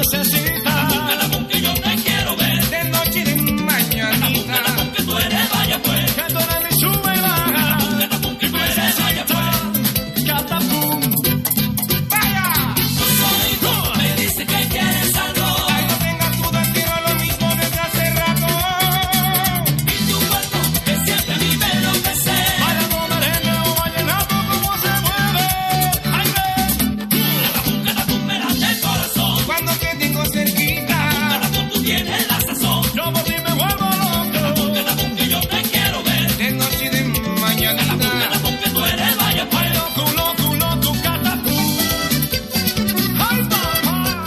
necesitas. Búscala con que yo te quiero ver. De noche y de mañanita. Búscala con que tú eres vaya pues. Que tú eres mi sube y baja. Búscala con que tú eres vaya pues. Catapum. Vaya. Soy tú. Me dice que quieres algo. Ay, no tengas tu destino lo mismo desde hace rato. Y tu cuerpo que siempre a mí me enloquece. Vaya no merengue o vallenato como se mueve. Ay, búscala tú me das el corazón. Cuando te tengo cerquita. Búscala tú tienes la sazón. Yo por ti me vuelvo loco. Búscala con que yo te quiero ver. De noche y de mañanita. Búscala con que tú eres vaya pues. Loco, catapum. Ay, papá.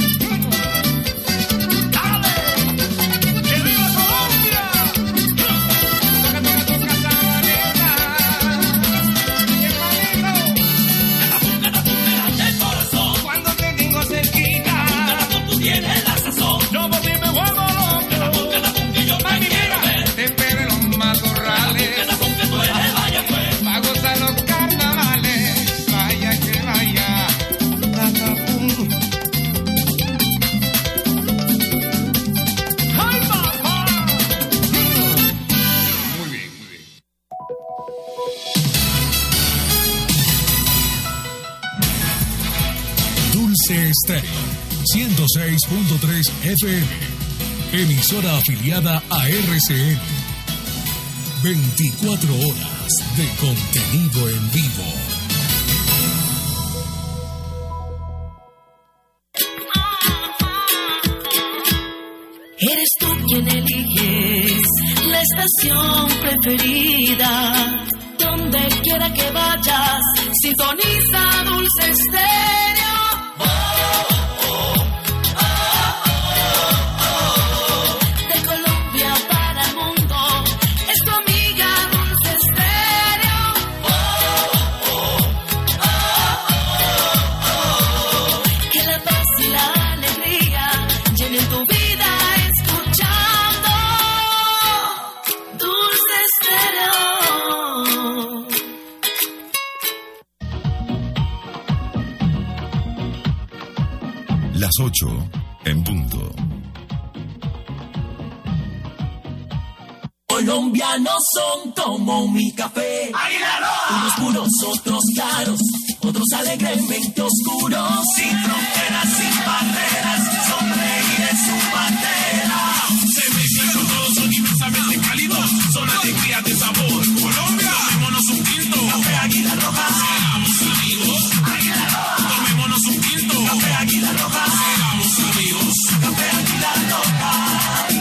Dale. Que viva Colombia. Toca tu casabaneta. Mi hermanito. Búscala tú me das el corazón. Cuando te tengo cerquita. Búscala tú tienes la sazón. Yo por ti me vuelvo loco. Búscala con que yo te quiero ver. Te espero en los matorrales. Búscala con que tú eres vaya pues. Pa' gozar los carnavales. Vaya que vaya. Catapum. ¡Ay, papá! Muy bien, muy bien. Dulce Estéreo, 106.3 FM, emisora afiliada a RCN. 24 horas de contenido en vivo. Eres tú quien eliges la estación preferida. Donde quiera que vayas, sintoniza Dulce Estéreo. De Colombia para el mundo, es tu amiga Dulce Estéreo. Que la paz y la alegría llenen tu vida escuchando Dulce Estéreo. Las 8 en punto. Colombianos son como mi café. ¡Águila Roja! Unos puros, otros claros, otros alegremente oscuros. Sin fronteras, sin barreras, sonreír es su bandera. Se mezclan con todos, son inmensamente cálidos, son alegrías de sabor. Colombia, tomémonos un tinto. Café Águila Roja. Seamos amigos. Águila Roja. Tomémonos un tinto. Café Águila Roja. Seamos amigos. Café Águila Roja.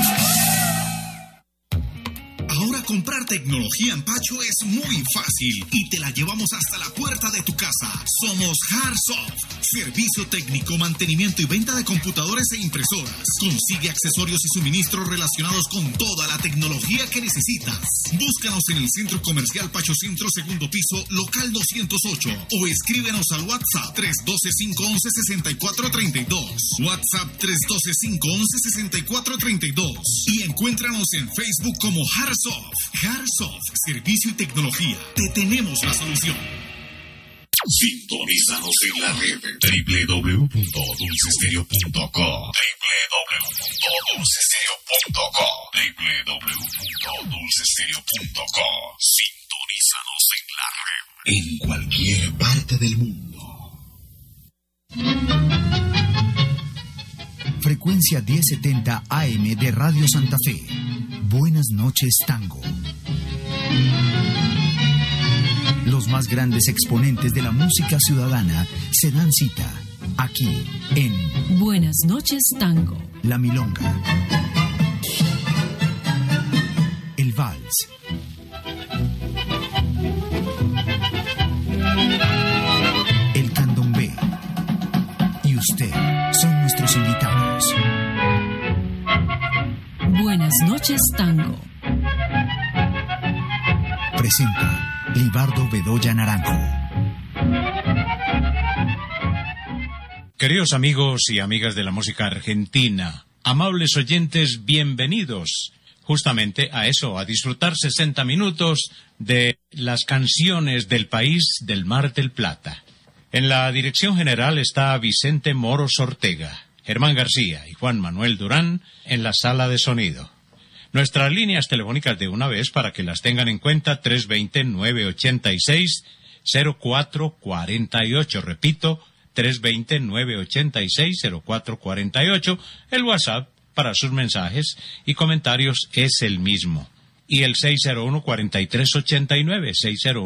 Ahora comprar tecnología en Pacho es muy fácil y te la llevamos hasta la puerta de tu casa. Somos Hardsoft, servicio técnico, mantenimiento y venta de computadores e impresoras. Consigue accesorios y suministros relacionados con toda la tecnología que necesitas. Búscanos en el Centro Comercial Pacho Centro, segundo piso, local 208, o escríbenos al WhatsApp 312-511-6432. WhatsApp 312-511-6432. Y encuéntranos en Facebook como Hardsoft. Hardsoft, servicio y tecnología. Te tenemos la solución. Sintonízanos en la red www.dulcestereo.com, www.dulcestereo.com, www.dulcestereo.com. Sintonízanos en la red en cualquier parte del mundo. Frecuencia 1070 AM de Radio Santa Fe. Buenas noches, Tango. Los más grandes exponentes de la música ciudadana se dan cita aquí en Buenas noches, Tango. La Milonga, el Vals, el Candombe y usted son nuestros invitados. Buenas noches, Tango. Presenta Libardo Bedoya Naranjo. Queridos amigos y amigas de la música argentina, amables oyentes, bienvenidos justamente a eso, a disfrutar 60 minutos de las canciones del país del Mar del Plata. En la dirección general está Vicente Moros Ortega. Germán García y Juan Manuel Durán en la sala de sonido. Nuestras líneas telefónicas de una vez para que las tengan en cuenta: 320-986-0448. Repito, 320-986-0448. El WhatsApp para sus mensajes y comentarios es el mismo. Y el 601-4389,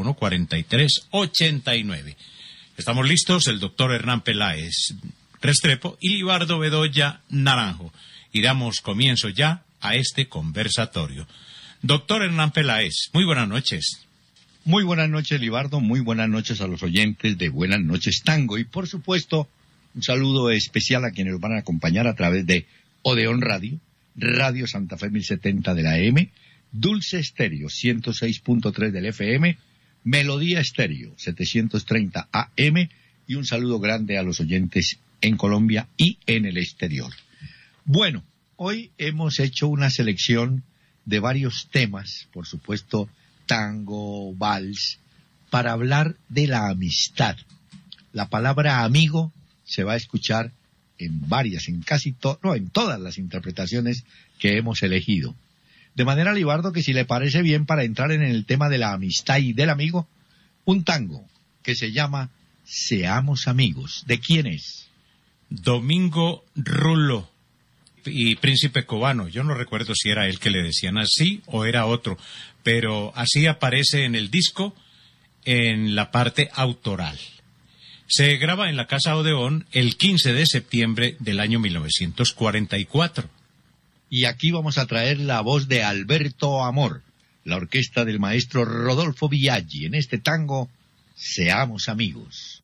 601-4389. Estamos listos, el doctor Hernán Peláez Restrepo y Libardo Bedoya Naranjo. Y damos comienzo ya a este conversatorio. Doctor Hernán Peláez, muy buenas noches. Muy buenas noches, Libardo, muy buenas noches a los oyentes de Buenas Noches Tango. Y por supuesto, un saludo especial a quienes nos van a acompañar a través de Odeón Radio, Radio Santa Fe 1070 de la AM, Dulce Estéreo 106.3 del FM, Melodía Estéreo 730 AM, y un saludo grande a los oyentes en Colombia y en el exterior. Bueno, hoy hemos hecho una selección de varios temas, por supuesto, tango, vals, para hablar de la amistad. La palabra amigo se va a escuchar en varias, en todas las interpretaciones que hemos elegido. De manera, Libardo, que si le parece bien, para entrar en el tema de la amistad y del amigo, un tango que se llama Seamos Amigos. ¿De quién es? Domingo Rulo y Príncipe Cubano. Yo no recuerdo si era él que le decían así o era otro, pero así aparece en el disco en la parte autoral. Se graba en la Casa Odeón el 15 de septiembre del año 1944. Y aquí vamos a traer la voz de Alberto Amor, la orquesta del maestro Rodolfo Biaggi, en este tango Seamos Amigos.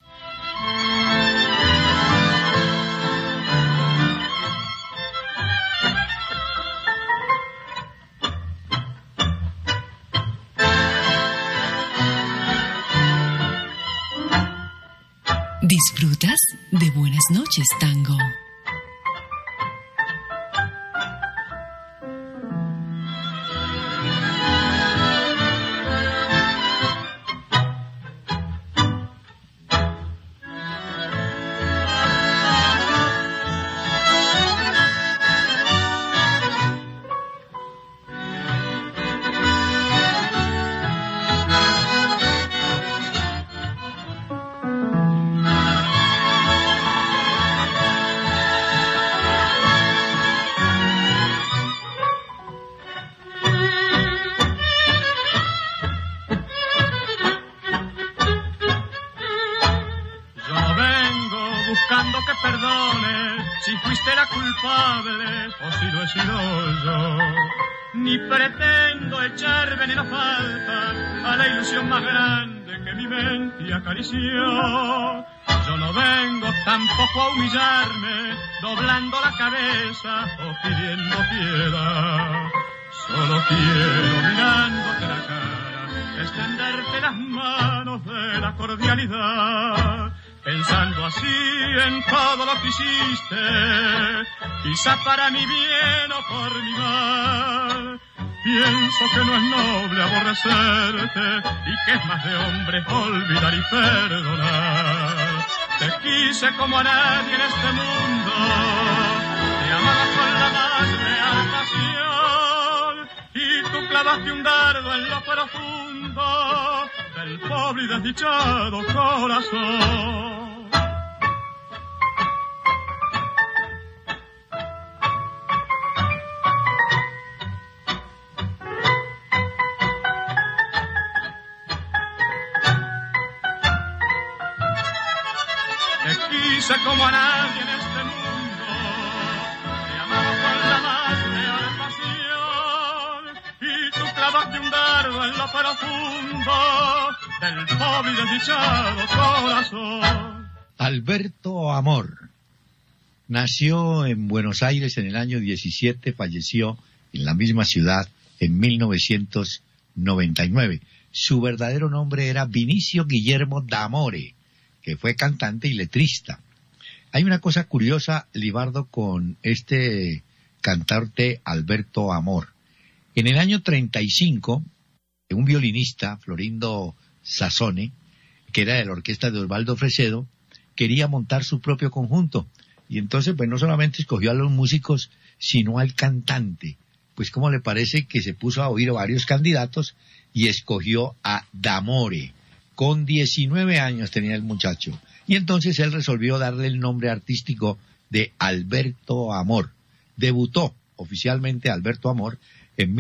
¿Disfrutas de Buenas Noches Tango? Ni pretendo echar veneno falta a la ilusión más grande que mi mente acarició. Yo no vengo tampoco a humillarme, doblando la cabeza o pidiendo piedad. Solo quiero, mirándote la cara, extenderte las manos de la cordialidad. Pensando así en todo lo que hiciste, quizá para mi bien o por mi mal. Pienso que no es noble aborrecerte y que es más de hombre olvidar y perdonar. Te quise como a nadie en este mundo, te amaba con la más real pasión, y tú clavaste un dardo en lo profundo del pobre y desdichado corazón. Como a nadie en este mundo, te amaba con la más real pasión, y tú clavaste un dardo en lo profundo del pobre y desdichado corazón. Alberto Amor nació en Buenos Aires en el año 17, falleció en la misma ciudad en 1999. Su verdadero nombre era Vinicio Guillermo D'Amore, que fue cantante y letrista. Hay una cosa curiosa, Libardo, con este cantante Alberto Amor. En el año 35, un violinista, Florindo Sassone, que era de la orquesta de Osvaldo Fresedo, quería montar su propio conjunto Y entonces, pues no solamente escogió a los músicos, sino al cantante. Pues ¿cómo le parece que se puso a oír a varios candidatos y escogió a D'Amore? Con 19 años tenía el muchacho. Y entonces él resolvió darle el nombre artístico de Alberto Amor. Debutó oficialmente Alberto Amor en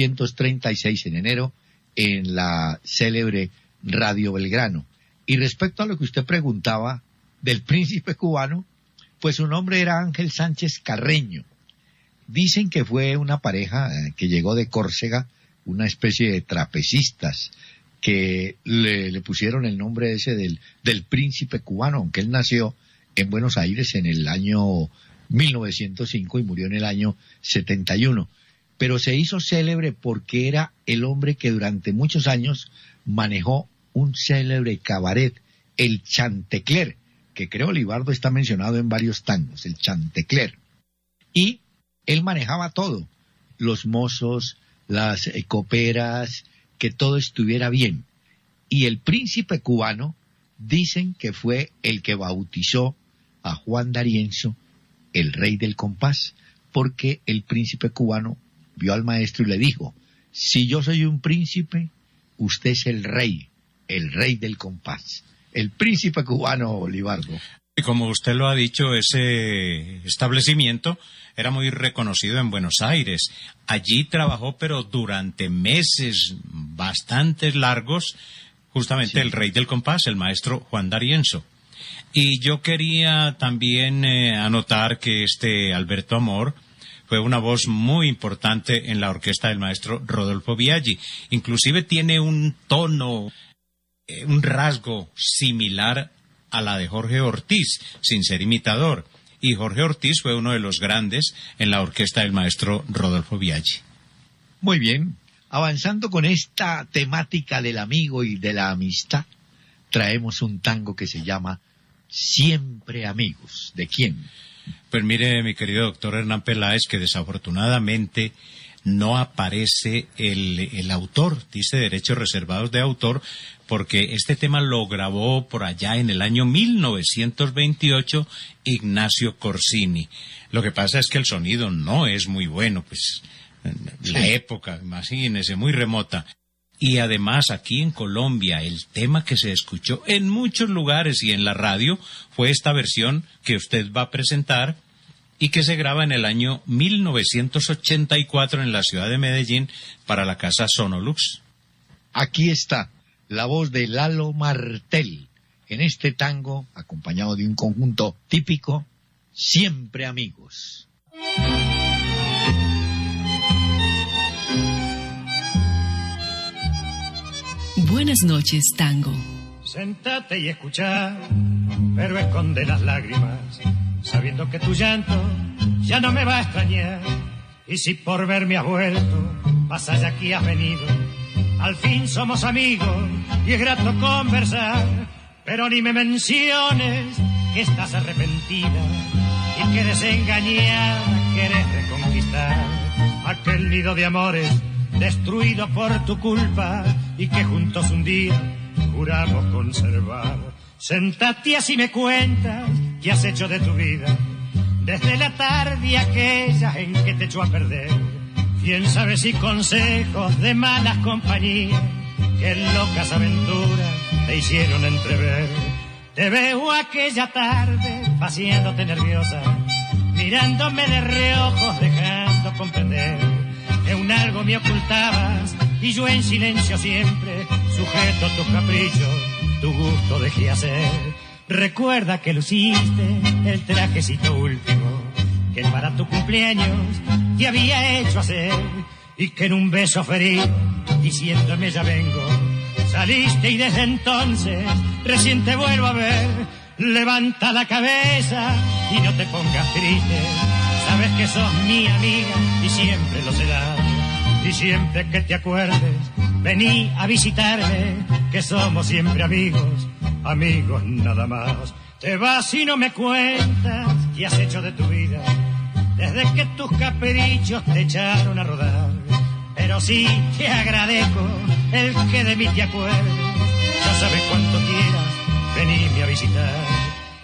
1936, en enero, en la célebre Radio Belgrano. Y respecto a lo que usted preguntaba del príncipe cubano, pues su nombre era Ángel Sánchez Carreño. Dicen que fue una pareja que llegó de Córcega, una especie de trapecistas, que le pusieron el nombre ese del príncipe cubano, aunque él nació en Buenos Aires en el año 1905 y murió en el año 71. Pero se hizo célebre porque era el hombre que durante muchos años manejó un célebre cabaret, el Chantecler, que creo Libardo está mencionado en varios tangos, el Chantecler. Y él manejaba todo, los mozos, las coperas, que todo estuviera bien. Y el príncipe cubano dicen que fue el que bautizó a Juan D'Arienzo, el rey del compás, porque el príncipe cubano vio al maestro y le dijo: si yo soy un príncipe, usted es el rey del compás. El príncipe cubano, Libardo. Y como usted lo ha dicho, ese establecimiento era muy reconocido en Buenos Aires. Allí trabajó, pero durante meses bastante largos, justamente el rey del compás, el maestro Juan D'Arienzo. Y yo quería también anotar que Alberto Amor fue una voz muy importante en la orquesta del maestro Rodolfo Biaggi. Inclusive tiene un tono, un rasgo similar a la de Jorge Ortiz, sin ser imitador. Y Jorge Ortiz fue uno de los grandes en la orquesta del maestro Rodolfo Biaggi. Muy bien, avanzando con esta temática del amigo y de la amistad, traemos un tango que se llama Siempre Amigos. ¿De quién? Pues mire, mi querido doctor Hernán Peláez, que desafortunadamente no aparece el autor, dice derechos reservados de autor, porque este tema lo grabó por allá en el año 1928 Ignacio Corsini. Lo que pasa es que el sonido no es muy bueno, pues la época, imagínese, muy remota. Y además aquí en Colombia el tema que se escuchó en muchos lugares y en la radio fue esta versión que usted va a presentar y que se graba en el año 1984 en la ciudad de Medellín para la casa Sonolux. Aquí está la voz de Lalo Martel en este tango acompañado de un conjunto típico, Siempre Amigos. Buenas noches, tango. Sentate y escucha, pero esconde las lágrimas, sabiendo que tu llanto ya no me va a extrañar. Y si por verme has vuelto, más allá aquí has venido, al fin somos amigos y es grato conversar. Pero ni me menciones que estás arrepentida y que desengañada querés reconquistar aquel nido de amores destruido por tu culpa y que juntos un día juramos conservar. Sentate así me cuentas qué has hecho de tu vida desde la tarde aquella en que te echó a perder. Quién sabe si consejos de malas compañías que locas aventuras te hicieron entrever. Te veo aquella tarde paseándote nerviosa, mirándome de reojos, dejando comprender que un algo me ocultabas y yo en silencio siempre, sujeto a tus caprichos, tu gusto dejé hacer. Recuerda que luciste el trajecito último que para tu cumpleaños te había hecho hacer y que en un beso ferido, diciéndome ya vengo, saliste y desde entonces recién te vuelvo a ver. Levanta la cabeza y no te pongas triste, sabes que sos mi amiga y siempre lo serás. Y siempre que te acuerdes, vení a visitarme, que somos siempre amigos, amigos nada más. Te vas y no me cuentas qué has hecho de tu vida, desde que tus caprichos te echaron a rodar. Pero sí te agradezco el que de mí te acuerdes, ya sabes cuánto quieras venirme a visitar.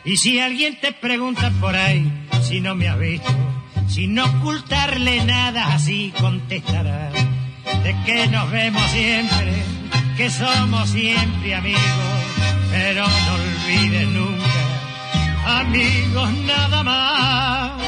Y si alguien te pregunta por ahí si no me has visto, sin ocultarle nada, así contestará: de que nos vemos siempre, que somos siempre amigos, pero no olvides nunca, amigos nada más.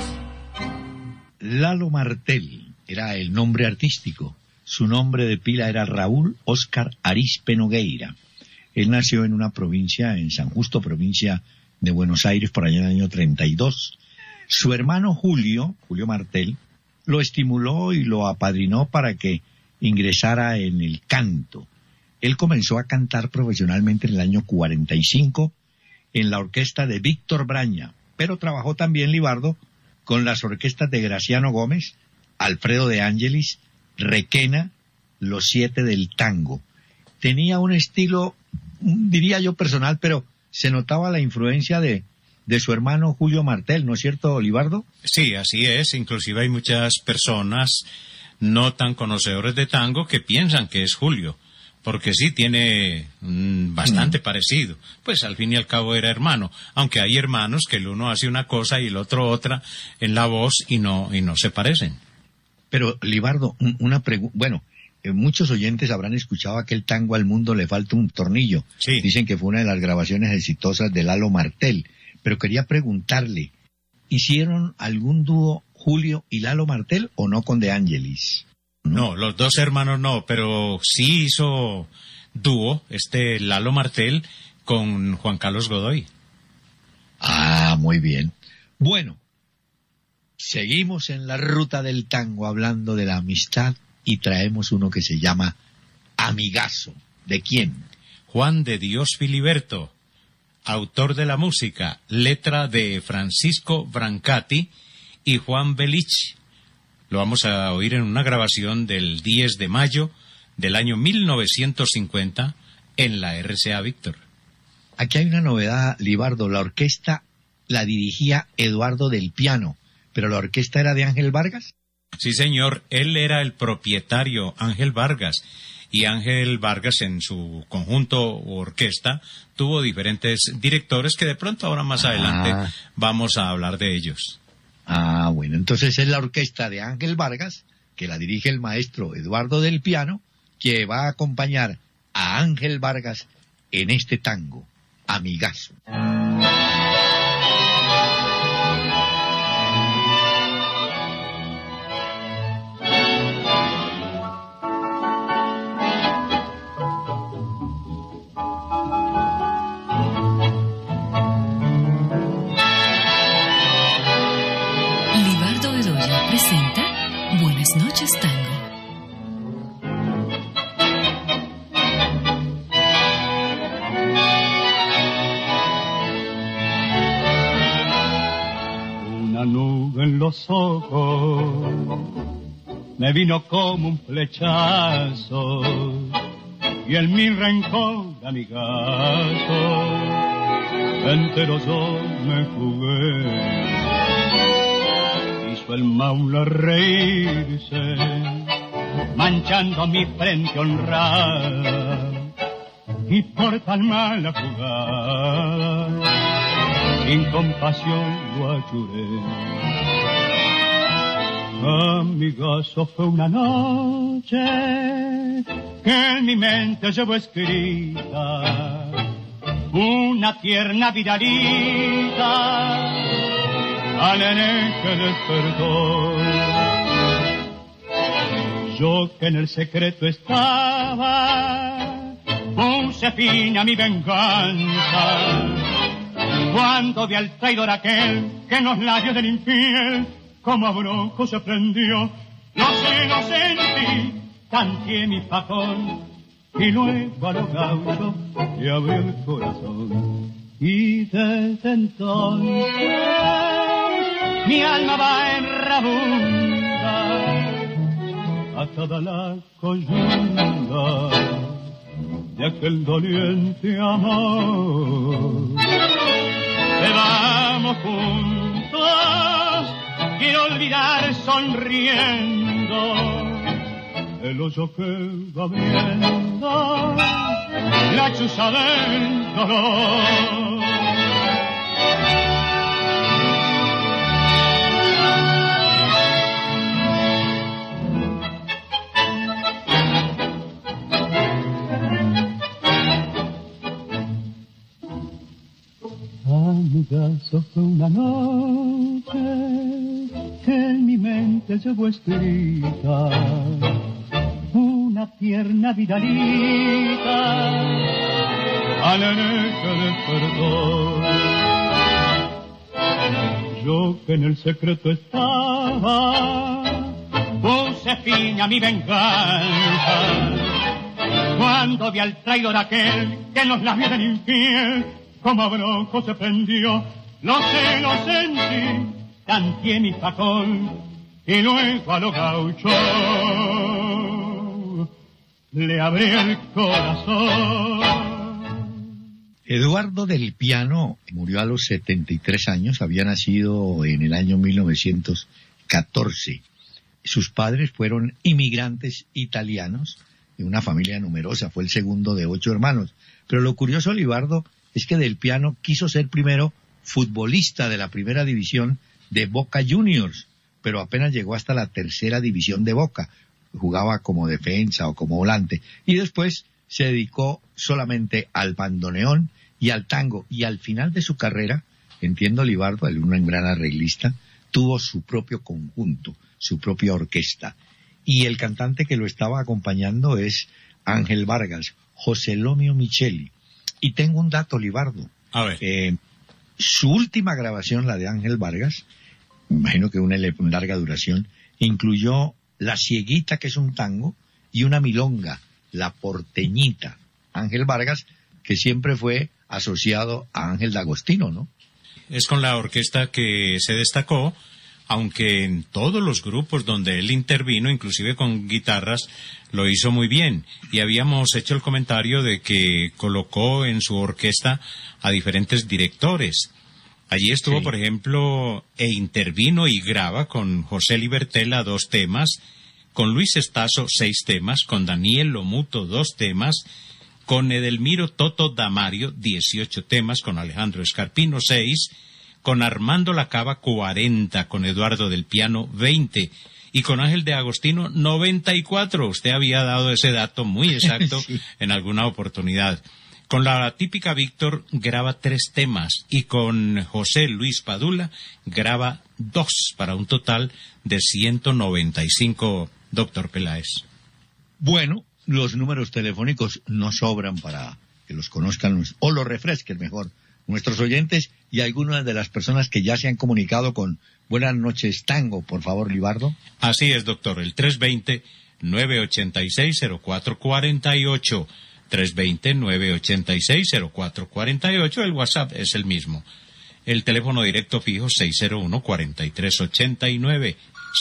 Lalo Martel era el nombre artístico. Su nombre de pila era Raúl Óscar Arizpe Nogueira. Él nació en una provincia, en San Justo, provincia de Buenos Aires, por allá en el año 32. Su hermano Julio Martel, lo estimuló y lo apadrinó para que ingresara en el canto. Él comenzó a cantar profesionalmente en el año 45 en la orquesta de Víctor Braña, pero trabajó también Libardo con las orquestas de Graciano Gómez, Alfredo de Ángelis, Requena, Los Siete del Tango. Tenía un estilo, diría yo, personal, pero se notaba la influencia de su hermano Julio Martel, ¿no es cierto, Libardo? Sí, así es. Inclusive hay muchas personas no tan conocedores de tango que piensan que es Julio, porque sí tiene bastante parecido. Pues al fin y al cabo era hermano, aunque hay hermanos que el uno hace una cosa y el otro otra en la voz y no se parecen. Pero, Libardo, una pregunta, bueno, muchos oyentes habrán escuchado aquel tango Al mundo le falta un tornillo. Sí. Dicen que fue una de las grabaciones exitosas de Lalo Martel. Pero quería preguntarle, ¿hicieron algún dúo Julio y Lalo Martel o no con De Ángelis? No, los dos hermanos no, pero sí hizo dúo Lalo Martel con Juan Carlos Godoy. Ah, muy bien. Bueno, seguimos en la ruta del tango hablando de la amistad y traemos uno que se llama Amigazo. ¿De quién? Juan de Dios Filiberto, autor de la música, letra de Francisco Brancati y Juan Belich. Lo vamos a oír en una grabación del 10 de mayo del año 1950 en la RCA Víctor. Aquí hay una novedad, Libardo. La orquesta la dirigía Eduardo del Piano, pero la orquesta era de Ángel Vargas. Sí, señor. Él era el propietario, Ángel Vargas. Y Ángel Vargas en su conjunto o orquesta tuvo diferentes directores que de pronto ahora más adelante vamos a hablar de ellos. Ah, bueno, entonces es la orquesta de Ángel Vargas, que la dirige el maestro Eduardo del Piano, que va a acompañar a Ángel Vargas en este tango, Amigazo. Presenta Buenas noches, Tango. Una nube en los ojos me vino como un flechazo y en mi rencor de amigazo entero yo me jugué. El maula reírse, manchando mi frente honrada, y por tan mala jugada, sin compasión lo achuré. Amigazo, fue una noche que en mi mente llevo escrita una tierna vidalita al nene que despertó. Yo que en el secreto estaba, puse fin a mi venganza, cuando vi al traidor aquel que en los labios del infiel como a bronco se prendió. No sé, no sentí, tanteé mi facón y luego a los gauchos le abrió el corazón. Y desde entonces mi alma va en rabunda atada la coyunda de aquel doliente amor. Vamos juntos, quiero olvidar sonriendo el hoyo que va abriendo la chuza del dolor. acaso fue una noche que en mi mente llevo escrita una tierna vidalita alegre despertó. Yo que en el secreto estaba, puse fin a mi venganza cuando vi al traidor aquel que en los labios del infiel como abrojo se prendió. Lo sé, lo sentí, tanteé mi facón y luego a lo gaucho le abrí el corazón. Eduardo del Piano murió a los 73 años, había nacido en el año 1914. Sus padres fueron inmigrantes italianos de una familia numerosa, fue el segundo de 8 hermanos. Pero lo curioso, Libardo, es que del Piano quiso ser primero futbolista de la primera división de Boca Juniors, pero apenas llegó hasta la tercera división de Boca. Jugaba como defensa o como volante, y después se dedicó solamente al bandoneón y al tango, y al final de su carrera, entiendo, Libardo, un gran arreglista, tuvo su propio conjunto, su propia orquesta, y el cantante que lo estaba acompañando es Ángel Vargas, José Lomio Micheli. Y tengo un dato, Libardo. A ver. Su última grabación, la de Ángel Vargas, me imagino que una larga duración, incluyó La Cieguita, que es un tango, y una milonga, La Porteñita. Ángel Vargas, que siempre fue asociado a Ángel D'Agostino, ¿no? Es con la orquesta que se destacó, aunque en todos los grupos donde él intervino, inclusive con guitarras, lo hizo muy bien. Y habíamos hecho el comentario de que colocó en su orquesta a diferentes directores. Allí estuvo, sí, por ejemplo, e intervino y graba con José Libertela 2 temas, con Luis Estazo 6 temas, con Daniel Lomuto 2 temas, con Edelmiro Toto Damario 18 temas, con Alejandro Escarpino 6, con Armando Lacaba 40, con Eduardo del Piano 20 y con Ángel de Agostino 94. Usted había dado ese dato muy exacto sí, en alguna oportunidad. Con la típica Víctor graba 3 temas y con José Luis Padula graba 2 para un total de 195, doctor Peláez. Bueno, los números telefónicos no sobran para que los conozcan o los refresquen mejor nuestros oyentes y algunas de las personas que ya se han comunicado con Buenas noches Tango, por favor, Libardo. Así es, doctor, el 320-986-0448. 320-986-0448, el WhatsApp es el mismo. El teléfono directo fijo 601-4389,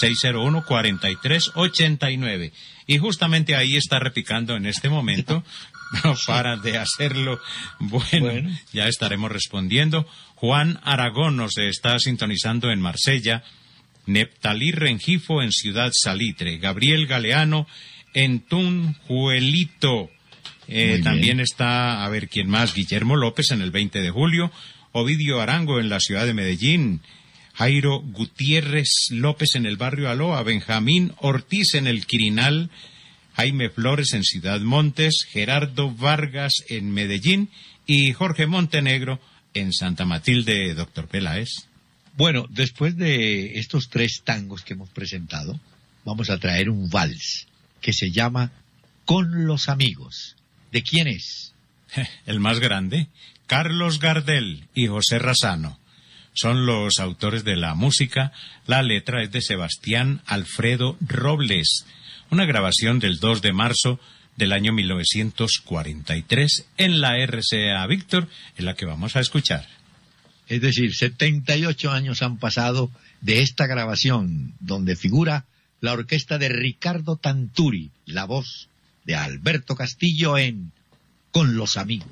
601-4389. Y justamente ahí está repicando en este momento, no para de hacerlo. Bueno, ya estaremos respondiendo. Juan Aragón nos está sintonizando en Marsella, Neptalí Rengifo en Ciudad Salitre, Gabriel Galeano en Tunjuelito. También está, a ver quién más, Guillermo López en el 20 de julio, Ovidio Arango en la ciudad de Medellín, Jairo Gutiérrez López en el barrio Aloa, Benjamín Ortiz en el Quirinal, Jaime Flores en Ciudad Montes, Gerardo Vargas en Medellín y Jorge Montenegro en Santa Matilde, doctor Peláez. Bueno, después de estos 3 tangos que hemos presentado, vamos a traer un vals que se llama Con los Amigos. ¿De quién es? El más grande, Carlos Gardel y José Razano. Son los autores de la música. La letra es de Sebastián Alfredo Robles. Una grabación del 2 de marzo del año 1943 en la RCA Víctor, en la que vamos a escuchar. Es decir, 78 años han pasado de esta grabación, donde figura la orquesta de Ricardo Tanturi, la voz de Alberto Castillo en Con los Amigos.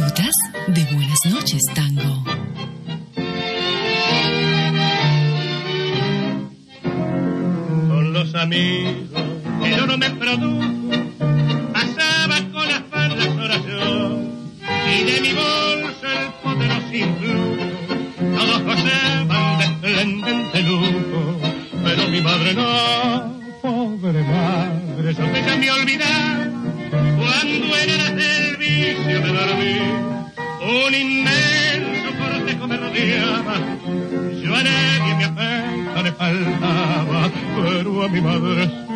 Disfrutas de Buenas noches, Tango. Con los amigos el oro me produjo, pasaba con afán las horas yo, y de mi bolsa el poderoso influjo, todos gozaban de esplendente lujo, pero mi madre no, pobre madre, yo me cambié a olvidar, cuando en aras del vicio de dormir, un inmenso cortejo me rodeaba, yo a nadie mi afecto le faltaba, pero a mi madre sí.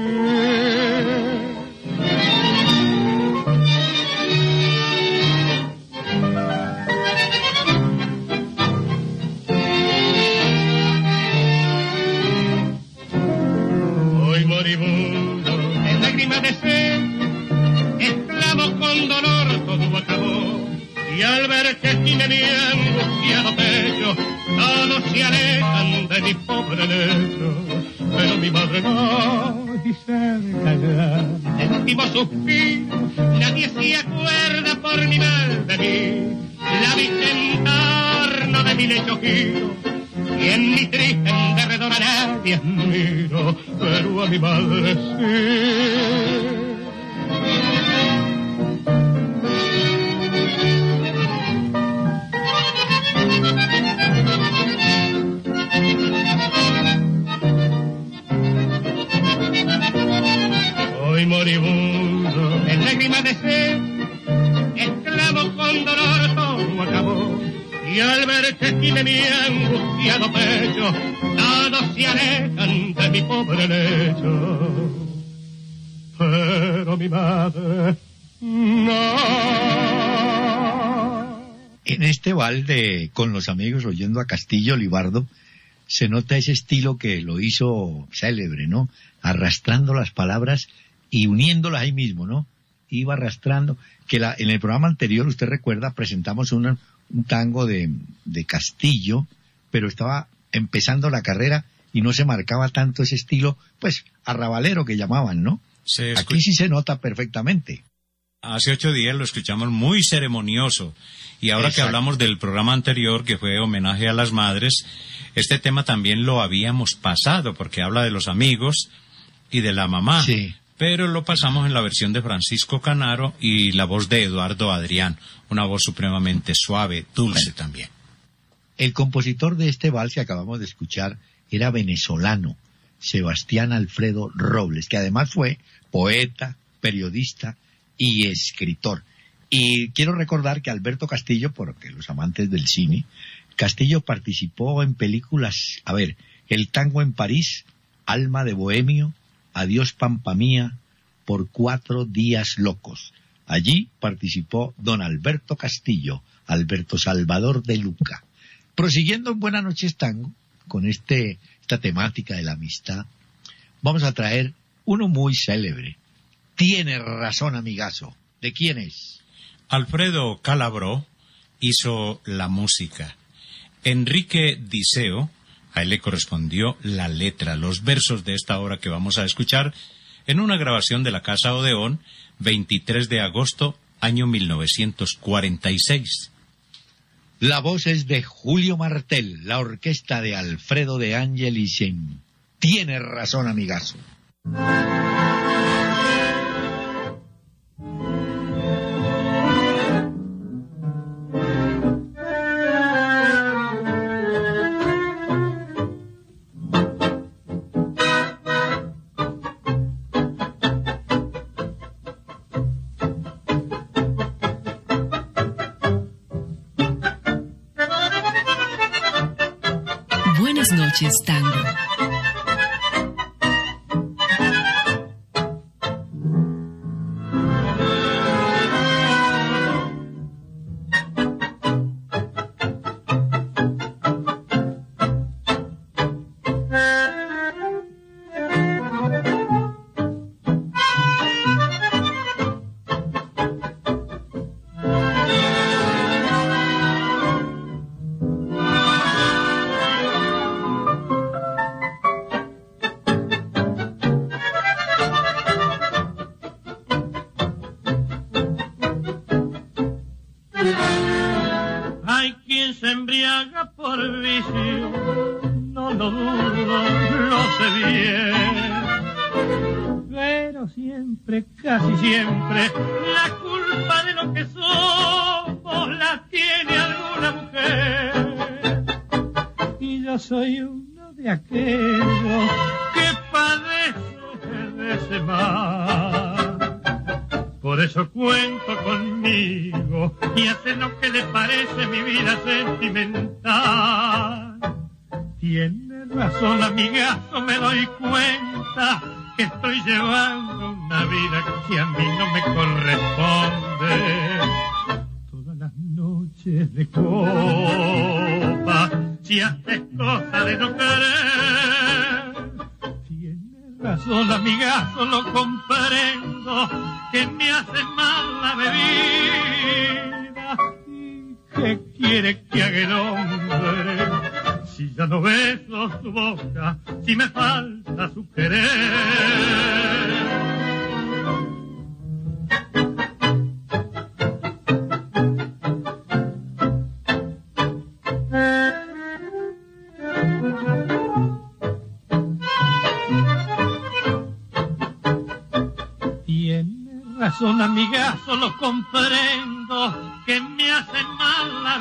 Hoy moribundo, en lágrimas de sed, esclavo con dolor todo acabó, y al ver que tiene mi angustiado pecho, todos se alejan de mi pobre lecho, pero mi madre no, y se de callar. El último suspiro, nadie se acuerda por mi mal de mí, la vista en torno de mi lecho giro, y en mi triste en derredor a nadie admiro, pero a mi madre sí. Hoy moribundo, en lágrimas de sed, esclavo con dolor todo acabó, y al ver que tiene mi angustiado pecho, todos se alejan de mi pobre lecho, pero mi madre no. En este balde, con los amigos oyendo a Castillo Libardo, se nota ese estilo que lo hizo célebre, ¿no? Arrastrando las palabras y uniéndolas ahí mismo, ¿no? Iba arrastrando, que en el programa anterior, usted recuerda, presentamos un tango de Castillo, pero estaba empezando la carrera y no se marcaba tanto ese estilo, pues, arrabalero que llamaban, ¿no? Aquí sí se nota perfectamente. Hace 8 días lo escuchamos muy ceremonioso, y ahora Exacto. que hablamos del programa anterior, que fue homenaje a las madres, este tema también lo habíamos pasado, porque habla de los amigos y de la mamá. Sí. Pero lo pasamos en la versión de Francisco Canaro y la voz de Eduardo Adrián, una voz supremamente suave, dulce también. El compositor de este vals que acabamos de escuchar era venezolano, Sebastián Alfredo Robles, que además fue poeta, periodista y escritor. Y quiero recordar que Alberto Castillo, porque los amantes del cine, Castillo participó en películas, El tango en París, Alma de Bohemio, Adiós Pampa Mía, Por 4 días locos. Allí participó don Alberto Castillo, Alberto Salvador de Luca. Prosiguiendo en Buenas noches Tango, con esta temática de la amistad, vamos a traer uno muy célebre. Tiene razón, amigazo. ¿De quién es? Alfredo Calabró hizo la música. Enrique Diceo, a él le correspondió la letra, los versos de esta obra que vamos a escuchar en una grabación de la Casa Odeón, 23 de agosto, año 1946. La voz es de Julio Martel, la orquesta de Alfredo de Ángelis. Tiene razón, amigazo. Buenas noches, Tango. quien se embriaga por vicio, no lo dudo, lo sé bien. Pero siempre, casi siempre, la culpa de lo que somos la tiene alguna mujer. Y yo soy uno de aquellos que padece de ese mal. Por eso cuento conmigo y hace lo que le parece mi vida sentimental. Tiene razón, amigazo, me doy cuenta que estoy llevando una vida que a mí no me corresponde. Todas las noches de copa, si haces cosa de no querer. Tienes razón, amigazo, lo comprendo, que me hace mal la bebida. ¿Y qué quiere que haga el hombre? Si ya no beso su boca, si me falta su querer. Tiene razón, amigazo, lo comprendo, que me hace mal la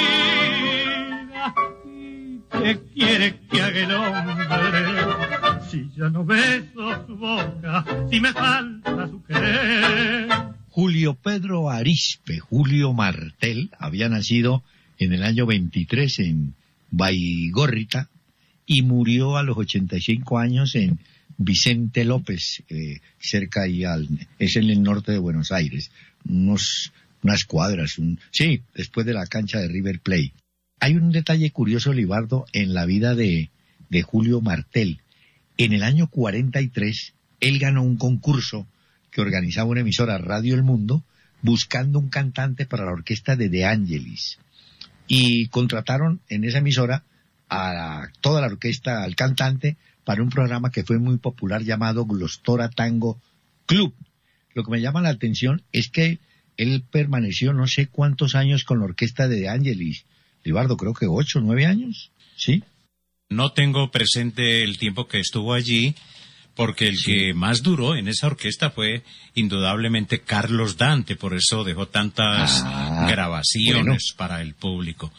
bebida. ¿Qué quiere que haga el hombre? Si ya no beso su boca, si me falta su querer. Julio Pedro Arizpe, Julio Martel, había nacido en el año 23 en Baigorrita y murió a los 85 años en Vicente López, cerca ahí es en el norte de Buenos Aires, unas cuadras, después de la cancha de River Plate. Hay un detalle curioso, Libardo, en la vida de Julio Martel. En el año 43, él ganó un concurso que organizaba una emisora, Radio El Mundo, buscando un cantante para la orquesta de De Angelis. Y contrataron en esa emisora a toda la orquesta, al cantante, para un programa que fue muy popular llamado Glostora Tango Club. Lo que me llama la atención es que él permaneció no sé cuántos años con la orquesta de De Angelis. Libardo, creo que 8 o 9 años, ¿sí? No tengo presente el tiempo que estuvo allí, porque el que más duró en esa orquesta fue indudablemente Carlos Dante, por eso dejó tantas grabaciones para el público.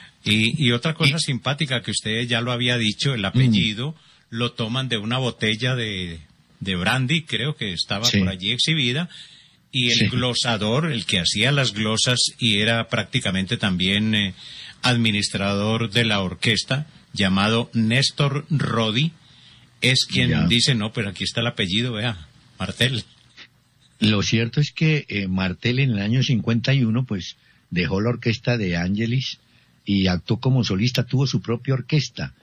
Y otra cosa simpática que usted ya lo había dicho, el apellido lo toman de una botella de brandy, creo que estaba por allí exhibida, y el glosador, el que hacía las glosas y era prácticamente también administrador de la orquesta, llamado Néstor Rodi, es quien dice, no, pero aquí está el apellido, vea, Martel. Lo cierto es que Martel en el año 51, pues, dejó la orquesta de Angelis y actuó como solista, tuvo su propia orquesta.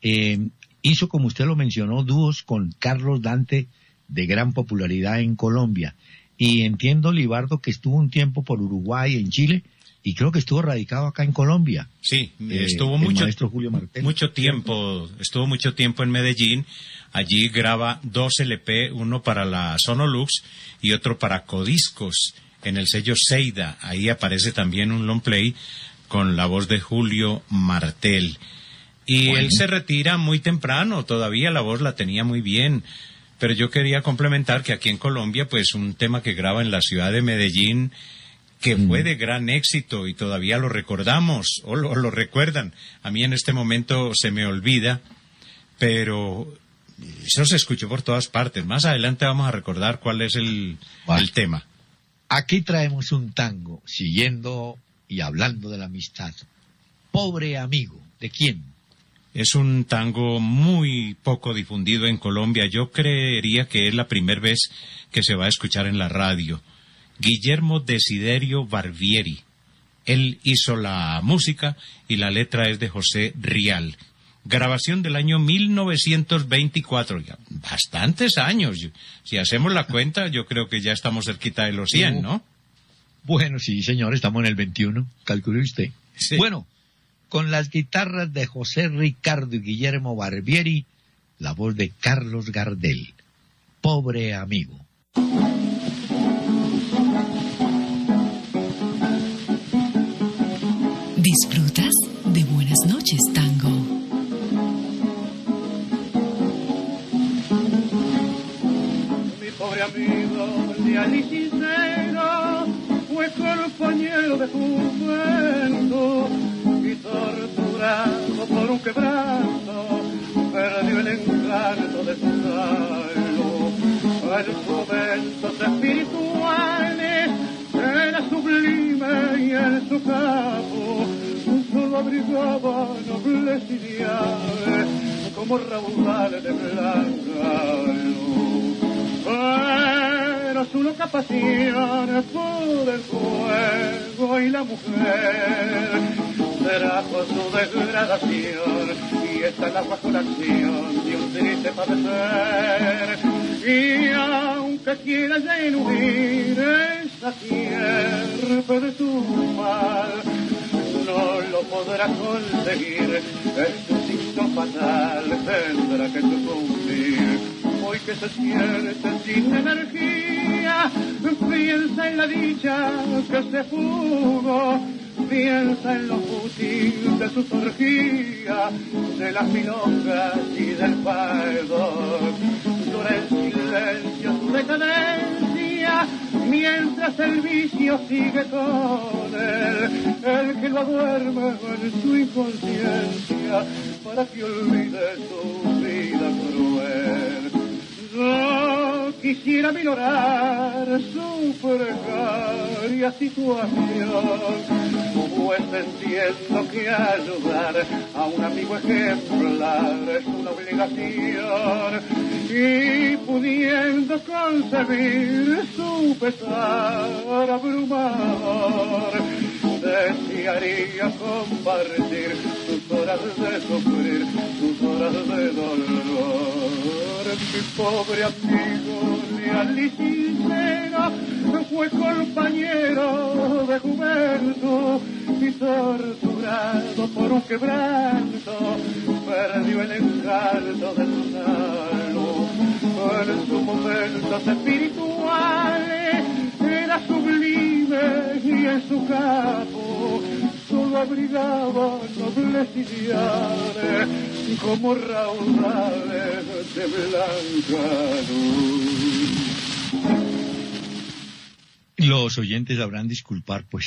Hizo, como usted lo mencionó, dúos con Carlos Dante, de gran popularidad en Colombia. Y entiendo, Libardo, que estuvo un tiempo por Uruguay, en Chile, y creo que estuvo radicado acá en Colombia. Sí, estuvo mucho tiempo en Medellín. Allí graba 2 LP, uno para la Sonolux y otro para Codiscos, en el sello Seida. Ahí aparece también un long play con la voz de Julio Martel. Y él se retira muy temprano, todavía la voz la tenía muy bien. Pero yo quería complementar que aquí en Colombia, pues un tema que graba en la ciudad de Medellín, que fue de gran éxito y todavía lo recordamos o lo recuerdan. A mí en este momento se me olvida, pero eso se escuchó por todas partes. Más adelante vamos a recordar cuál es el tema. Aquí traemos un tango, siguiendo y hablando de la amistad. Pobre amigo, ¿de quién? Es un tango muy poco difundido en Colombia. Yo creería que es la primera vez que se va a escuchar en la radio. Guillermo Desiderio Barbieri. Él hizo la música y la letra es de José Rial. Grabación del año 1924. Ya, bastantes años. Si hacemos la cuenta, yo creo que ya estamos cerquita de los 100, ¿no? Bueno, sí, señor, estamos en el 21. Calcule usted. Sí. Bueno, con las guitarras de José Ricardo y Guillermo Barbieri, la voz de Carlos Gardel. Pobre amigo. Disfrutas de Buenas noches, Tango. Mi pobre amigo, leal y sincero, fue compañero de juventud y torturado por un quebranto, perdió el encanto de su salud. En momentos espirituales era sublime y en su capo solo abrigaba nobles ideales como raudales de blanca luz. Pero su loca pasión por el fuego y la mujer trajo su degradación y está la bajo la acción de un triste padecer. Y aunque quiera ya eludir esa sierpe de su mal, no lo podrá conseguir, el signo fatal tendrá que sucumbir. Hoy que se siente sin energía, piensa en la dicha que se fugó, piensa en lo fútil de su orgía, de las milongas y del paedor. Dura en silencio su decadencia, mientras el vicio sigue con él, el que lo aduerme en su inconsciencia, para que olvide su vida cruel. Yo quisiera minorar su precaria situación, pues entiendo que ayudar a un amigo ejemplar es una obligación, y pudiendo concebir su pesar abrumador, desearía compartir sus horas de sufrir, sus horas de dolor. Mi pobre amigo, leal y sincero, fue compañero de juventud y torturado por un quebranto, perdió el encanto de su salud. En sus momentos espirituales era sublime y en su capo solo abrigaba nobles ideales como raudales de blanca luz. Los oyentes sabrán disculpar, pues,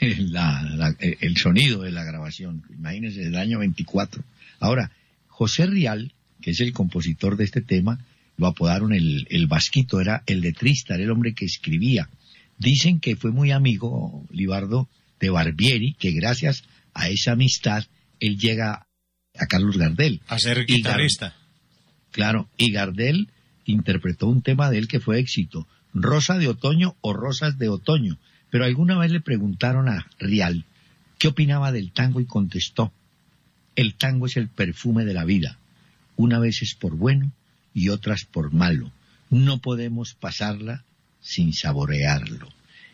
el sonido de la grabación. Imagínense, del año 24. Ahora, José Rial, que es el compositor de este tema, lo apodaron el Vasquito, era el letrista, era el hombre que escribía. Dicen que fue muy amigo, Libardo, de Barbieri, que gracias a esa amistad, él llega a Carlos Gardel. A ser guitarrista. Claro, y Gardel interpretó un tema de él que fue éxito, Rosa de Otoño o Rosas de Otoño. Pero alguna vez le preguntaron a Rial qué opinaba del tango y contestó: el tango es el perfume de la vida, una vez es por bueno y otras por malo, no podemos pasarla sin saborearlo.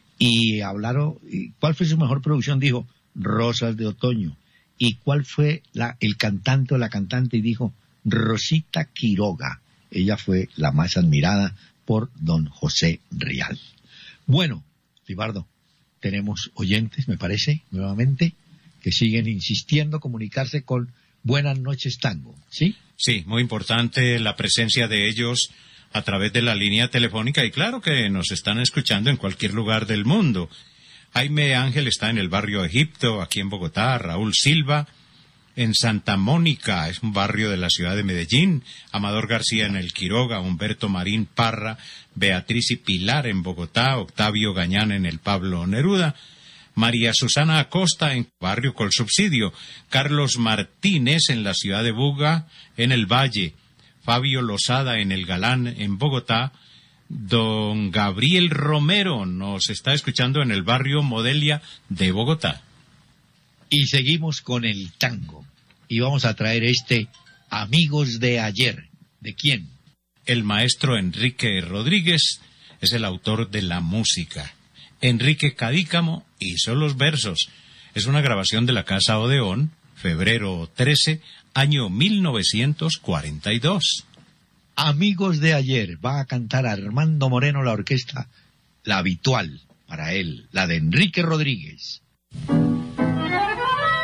Y hablaron, ¿cuál fue su mejor producción? Dijo, Rosas de Otoño. ¿Y cuál fue el cantante o la cantante? Y dijo, Rosita Quiroga. Ella fue la más admirada por don José Rial. Bueno, Libardo, tenemos oyentes, me parece, nuevamente, que siguen insistiendo comunicarse con Buenas noches, Tango, ¿sí? Sí, muy importante la presencia de ellos a través de la línea telefónica, y claro que nos están escuchando en cualquier lugar del mundo. Jaime Ángel está en el barrio Egipto, aquí en Bogotá. Raúl Silva en Santa Mónica, es un barrio de la ciudad de Medellín. Amador García en el Quiroga, Humberto Marín Parra, Beatriz y Pilar en Bogotá, Octavio Gañán en el Pablo Neruda, María Susana Acosta en barrio Colsubsidio, Carlos Martínez en la ciudad de Buga, en el Valle, Fabio Lozada en el Galán en Bogotá, don Gabriel Romero nos está escuchando en el barrio Modelia de Bogotá. Y seguimos con el tango. Y vamos a traer Amigos de Ayer. ¿De quién? El maestro Enrique Rodríguez es el autor de la música. Enrique Cadícamo hizo los versos. Es una grabación de la Casa Odeón, febrero 13, año 1942. Amigos de Ayer, va a cantar Armando Moreno la orquesta, la habitual para él, la de Enrique Rodríguez.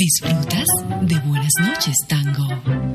¿Disfrutas de Buenas noches, Tango?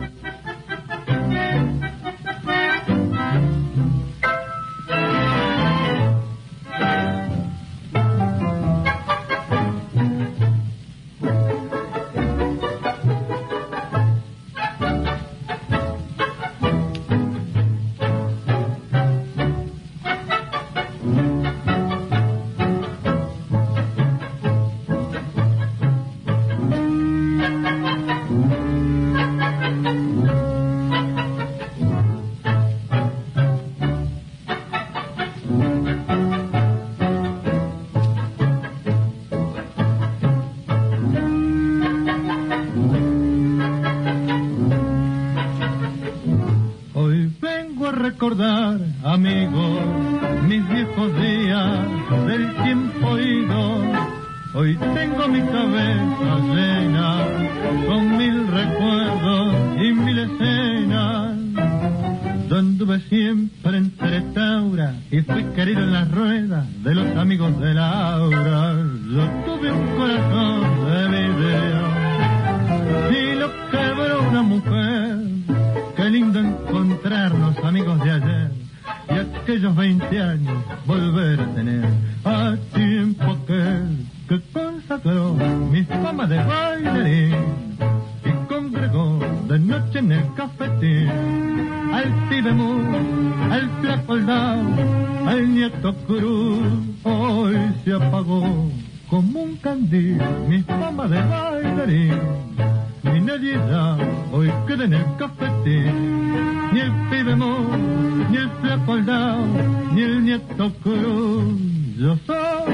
Recordar, amigos, mis viejos días del tiempo ido. Hoy tengo mi cabeza llena con mil recuerdos y mil escenas. Yo anduve siempre entre Taura y fui querido en las ruedas de los amigos de Laura. Yo tuve un corazón de vidrio y lo quebró una mujer. Qué lindo encontrarnos, amigos de ayer, y aquellos 20 años volver a tener. A tiempo aquel que consagró mi fama de bailarín y congregó de noche en el cafetín al pibe Mu, al flaco Aldao, al nieto Cruz. Hoy se apagó como un candil mi fama de bailarín. Ni nadie ya hoy queda en el cafetín, ni el pibe Mo, ni el flaco Aldao, ni el nieto Cruz. Yo soy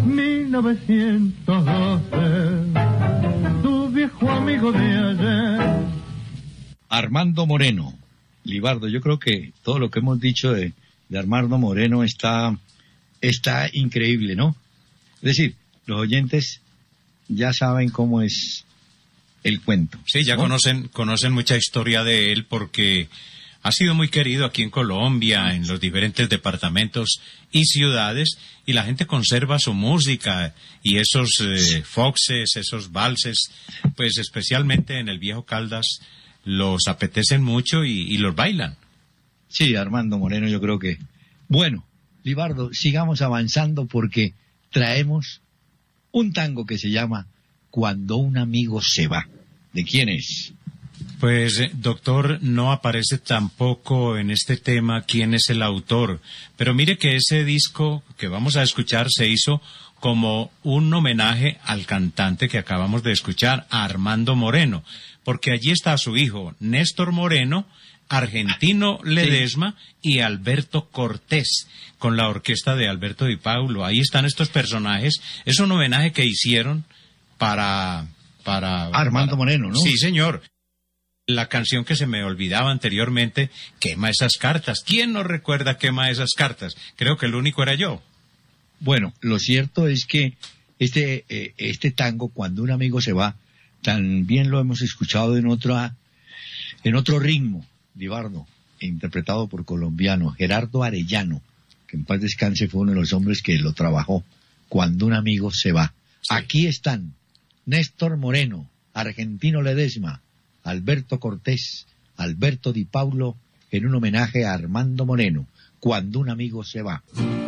1912, tu viejo amigo de ayer. Armando Moreno. Libardo, yo creo que todo lo que hemos dicho de Armando Moreno está increíble, ¿no? Es decir, los oyentes ya saben cómo es el cuento. Sí, ya conocen mucha historia de él porque ha sido muy querido aquí en Colombia, en los diferentes departamentos y ciudades, y la gente conserva su música y esos foxes, esos valses, pues especialmente en el Viejo Caldas los apetecen mucho y los bailan. Sí, Armando Moreno, yo creo que... Bueno, Libardo, sigamos avanzando porque traemos un tango que se llama Cuando un amigo se va. ¿De quién es? Pues, doctor, no aparece tampoco en este tema quién es el autor. Pero mire que ese disco que vamos a escuchar se hizo como un homenaje al cantante que acabamos de escuchar, a Armando Moreno. Porque allí está su hijo, Néstor Moreno, Argentino Ledesma y Alberto Cortés, con la orquesta de Alberto Di Paulo. Ahí están estos personajes. Es un homenaje que hicieron para Armando Moreno, ¿no? Sí, señor. La canción que se me olvidaba anteriormente, Quema esas cartas. ¿Quién no recuerda Quema esas cartas? Creo que el único era yo. Bueno, lo cierto es que este tango, Cuando un amigo se va, también lo hemos escuchado en otro ritmo, Libardo, interpretado por colombiano Gerardo Arellano, que en paz descanse, fue uno de los hombres que lo trabajó, Cuando un amigo se va. Sí. Aquí están Néstor Moreno, Argentino Ledesma, Alberto Cortés, Alberto Di Paulo, en un homenaje a Armando Moreno, Cuando un amigo se va.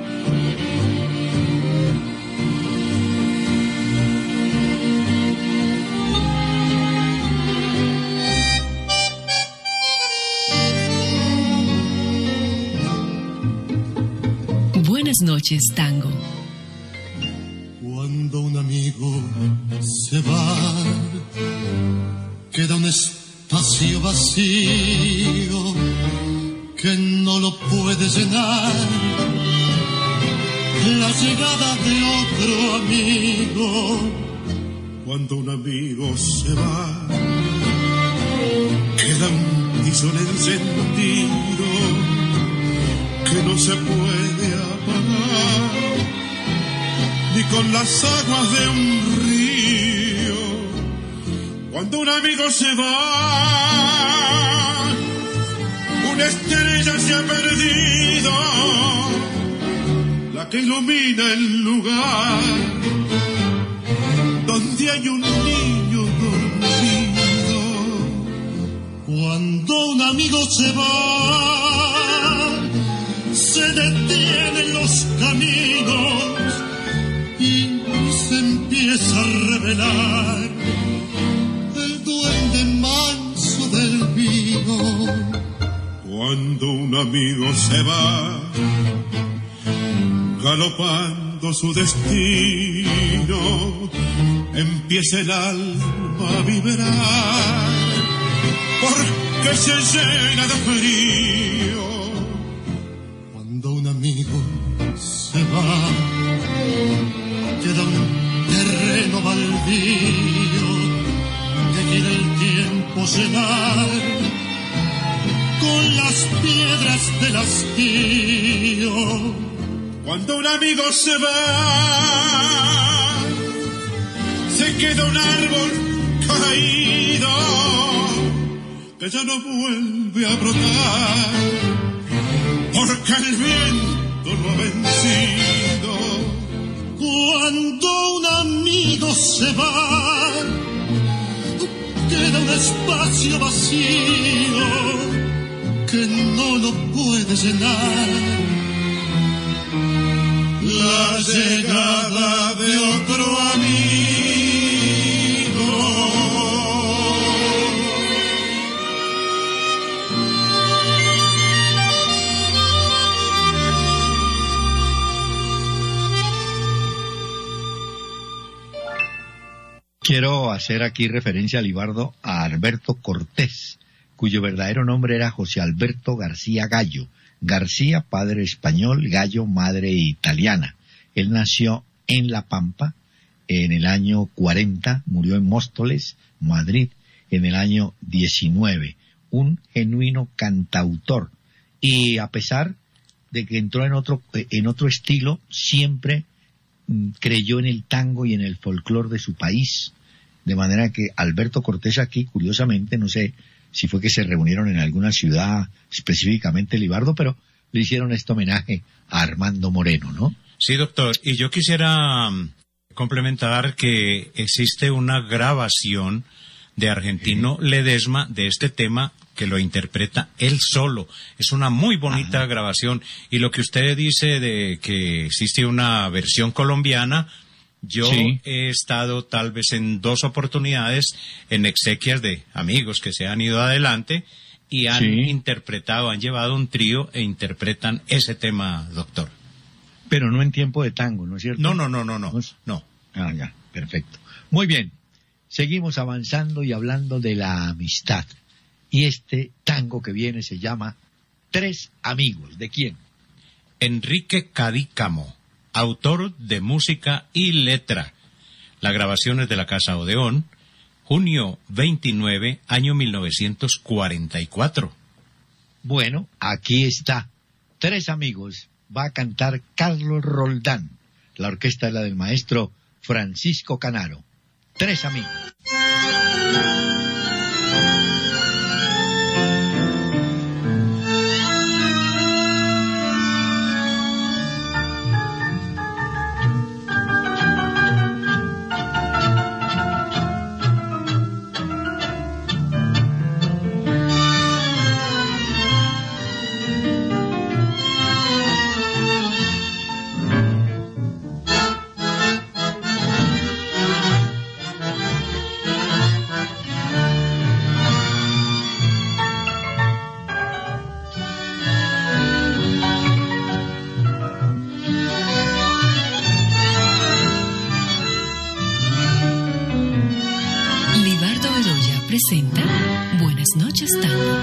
Buenas noches, Tango. Cuando un amigo se va, queda un espacio vacío que no lo puede llenar la llegada de otro amigo. Cuando un amigo se va, queda un tizón encendido que no se puede apagar ni con las aguas de un río. Cuando un amigo se va, una estrella se ha perdido, la que ilumina el lugar donde hay un niño amigo se va, se detienen los caminos y se empieza a revelar el duende manso del vino. Cuando un amigo se va, galopando su destino, empieza el alma a vibrar, porque se llena de frío. Cuando un amigo se va, queda un terreno baldío que quiere el tiempo llenar con las piedras del hastío. Cuando un amigo se va, se queda un árbol caído que ya no vuelve a brotar, porque el viento lo ha vencido. Cuando un amigo se va, queda un espacio vacío que no lo puede llenar. La llegada de otro amigo. Quiero hacer aquí referencia, Libardo, a Alberto Cortés, cuyo verdadero nombre era José Alberto García Gallo. García, padre español, Gallo, madre italiana. Él nació en La Pampa en el año 40, murió en Móstoles, Madrid, en el año 19. Un genuino cantautor. Y a pesar de que entró en otro estilo, siempre creyó en el tango y en el folclore de su país. De manera que Alberto Cortés aquí, curiosamente, no sé si fue que se reunieron en alguna ciudad específicamente, Libardo, pero le hicieron este homenaje a Armando Moreno, ¿no? Sí, doctor, y yo quisiera complementar que existe una grabación de Argentino Ledesma de este tema que lo interpreta él solo. Es una muy bonita grabación, y lo que usted dice de que existe una versión colombiana, yo he estado tal vez en 2 oportunidades en exequias de amigos que se han ido adelante y han interpretado, han llevado un trío e interpretan ese tema, doctor. Pero no en tiempo de tango, ¿no es cierto? No. Ah, ya, perfecto. Muy bien, seguimos avanzando y hablando de la amistad. Y este tango que viene se llama Tres Amigos. ¿De quién? Enrique Cadícamo, autor de música y letra. La grabación es de la Casa Odeón, junio 29, año 1944. Bueno, aquí está. Tres Amigos. Va a cantar Carlos Roldán. La orquesta es la del maestro Francisco Canaro. Tres Amigos. Presenta Buenas noches, Tango.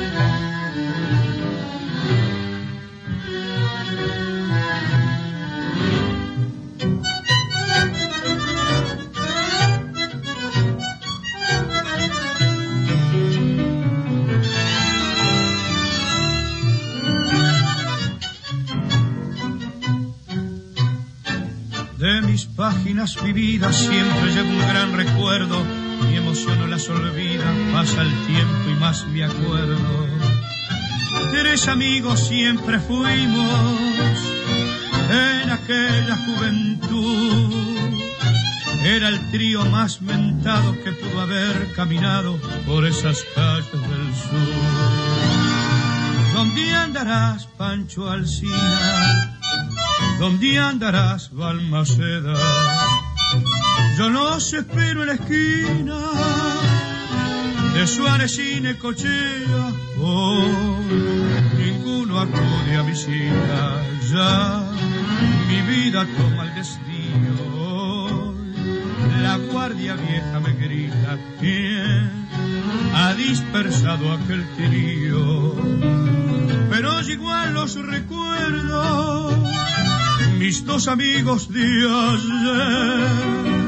De mis páginas vividas siempre llevo un gran recuerdo. Mi emoción no las olvida, pasa el tiempo y más me acuerdo. Tres amigos siempre fuimos en aquella juventud. Era el trío más mentado que pudo haber caminado por esas calles del sur. ¿Dónde andarás, Pancho Alsina? ¿Dónde andarás, Balmaceda? Yo los espero en la esquina de Suárez y Necochea. Oh, ninguno acude a mi cita, ya mi vida toma el desvío. La guardia vieja me grita, ¿quién ha dispersado aquel trío? Pero igual los recuerdo, mis dos amigos de ayer.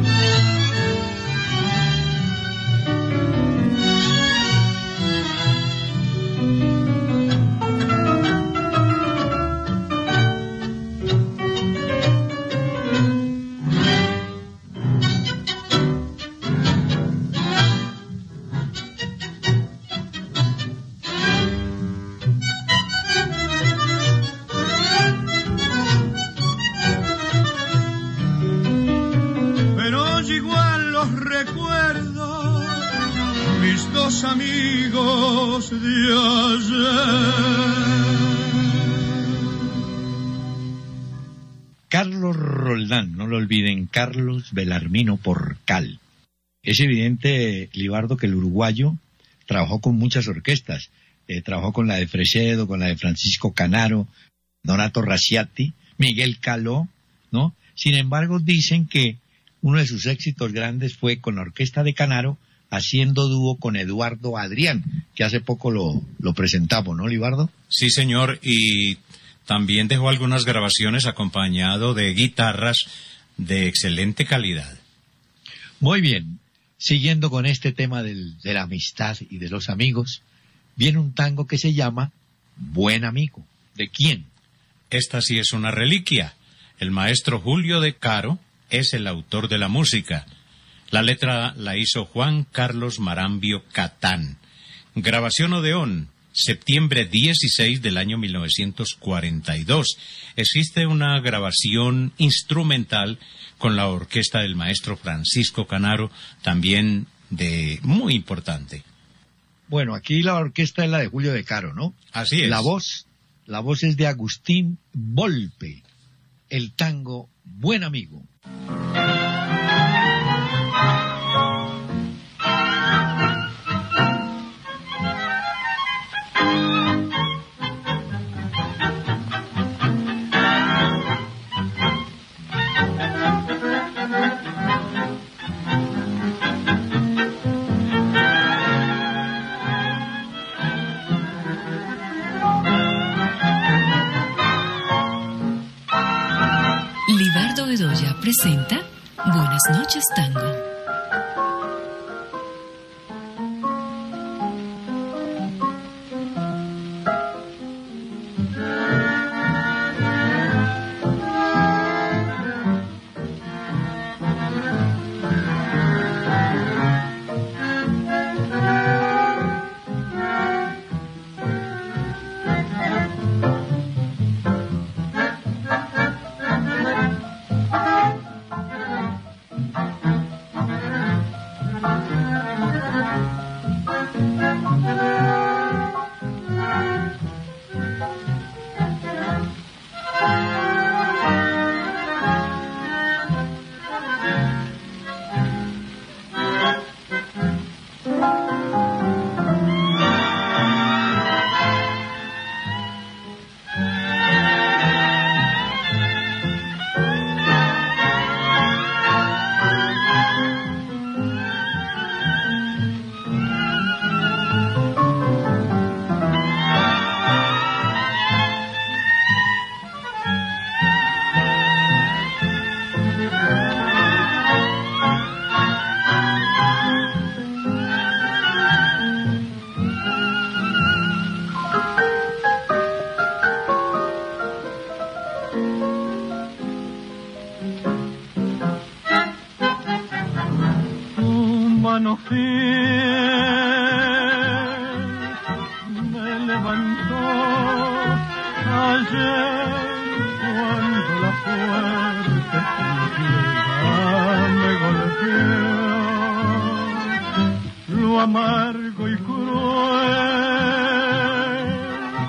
Amigos de ayer. Carlos Roldán, no lo olviden, Carlos Belarmino Porcal. Es evidente, Libardo, que el uruguayo trabajó con muchas orquestas. Trabajó con la de Fresedo, con la de Francisco Canaro, Donato Rasciati, Miguel Caló, ¿no? Sin embargo, dicen que uno de sus éxitos grandes fue con la orquesta de Canaro, haciendo dúo con Eduardo Adrián, que hace poco lo presentamos, ¿no, Libardo? Sí, señor, y también dejó algunas grabaciones acompañado de guitarras de excelente calidad. Muy bien, siguiendo con este tema de la amistad y de los amigos, viene un tango que se llama Buen Amigo. ¿De quién? Esta sí es una reliquia. El maestro Julio de Caro es el autor de la música. La letra la hizo Juan Carlos Marambio Catán. Grabación Odeón, septiembre 16 del año 1942. Existe una grabación instrumental con la orquesta del maestro Francisco Canaro, también muy importante. Bueno, aquí la orquesta es la de Julio de Caro, ¿no? Así es. La voz es de Agustín Volpe. El tango Buen Amigo. Libardo Bedoya presenta Buenas noches, Tango. Amargo y cruel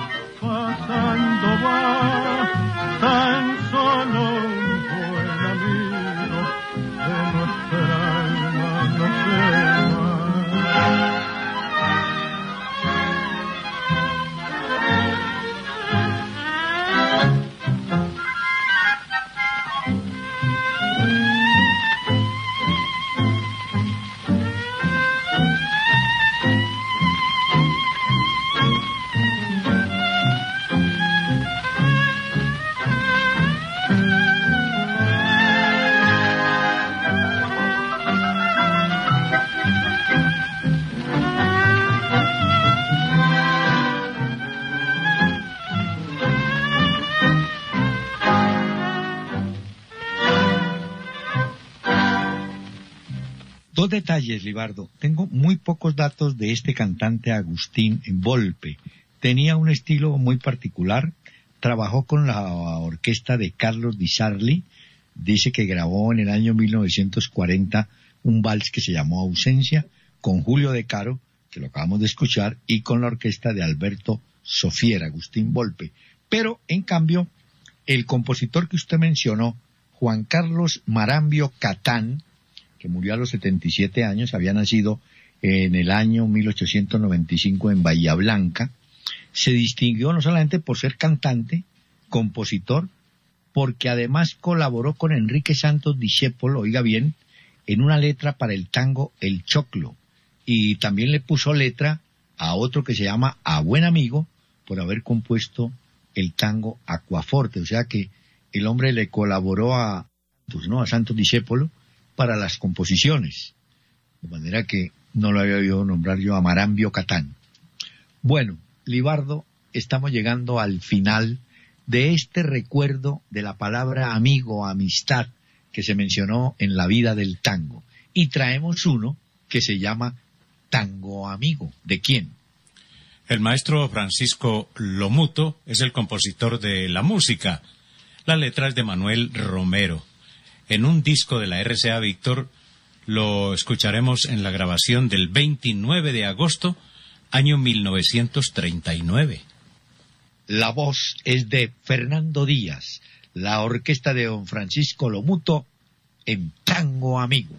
detalles, Libardo. Tengo muy pocos datos de este cantante Agustín Volpe. Tenía un estilo muy particular. Trabajó con la orquesta de Carlos Di Sarli. Dice que grabó en el año 1940 un vals que se llamó Ausencia, con Julio De Caro, que lo acabamos de escuchar, y con la orquesta de Alberto Sofier, Agustín Volpe. Pero, en cambio, el compositor que usted mencionó, Juan Carlos Marambio Catán, que murió a los 77 años, había nacido en el año 1895 en Bahía Blanca, se distinguió no solamente por ser cantante, compositor, porque además colaboró con Enrique Santos Discépolo, oiga bien, en una letra para el tango El Choclo, y también le puso letra a otro que se llama A Buen Amigo, por haber compuesto el tango Aquaforte, o sea que el hombre le colaboró a Santos Discépolo para las composiciones, de manera que no lo había oído nombrar yo a Marambio Catán. Bueno, Libardo, estamos llegando al final de este recuerdo de la palabra amigo, amistad, que se mencionó en la vida del tango. Y traemos uno que se llama Tango Amigo. ¿De quién? El maestro Francisco Lomuto es el compositor de la música. La letra es de Manuel Romero. En un disco de la RCA Víctor lo escucharemos en la grabación del 29 de agosto, año 1939. La voz es de Fernando Díaz, la orquesta de don Francisco Lomuto en Tango Amigo.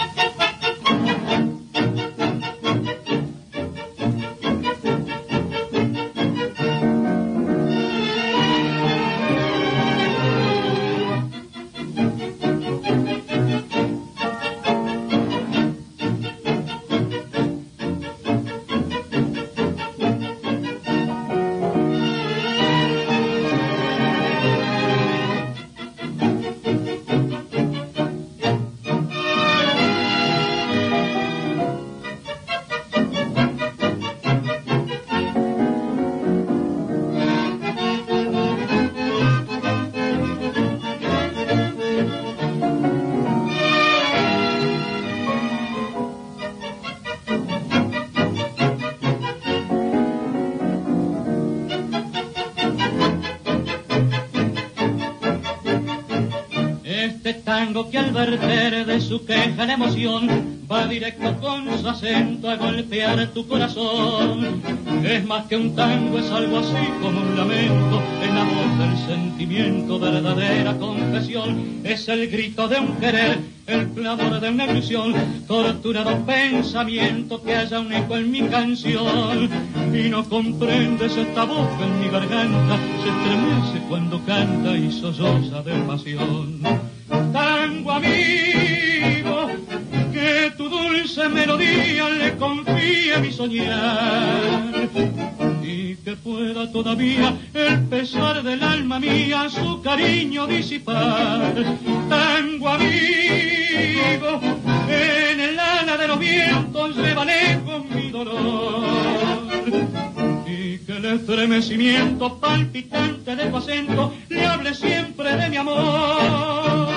Que al verter de su queja la emoción va directo con su acento a golpear tu corazón. Es más que un tango, es algo así como un lamento, es la voz del sentimiento, verdadera confesión. Es el grito de un querer, el clamor de una ilusión, torturado pensamiento que haya un eco en mi canción. Y no comprendes esta voz que en mi garganta se estremece cuando canta y solloza de pasión. Tango amigo, que tu dulce melodía le confíe mi soñar, y que pueda todavía el pesar del alma mía su cariño disipar. Tango amigo, en el ala de los vientos llevaré con mi dolor, y que el estremecimiento palpitante de tu acento le hable siempre de mi amor.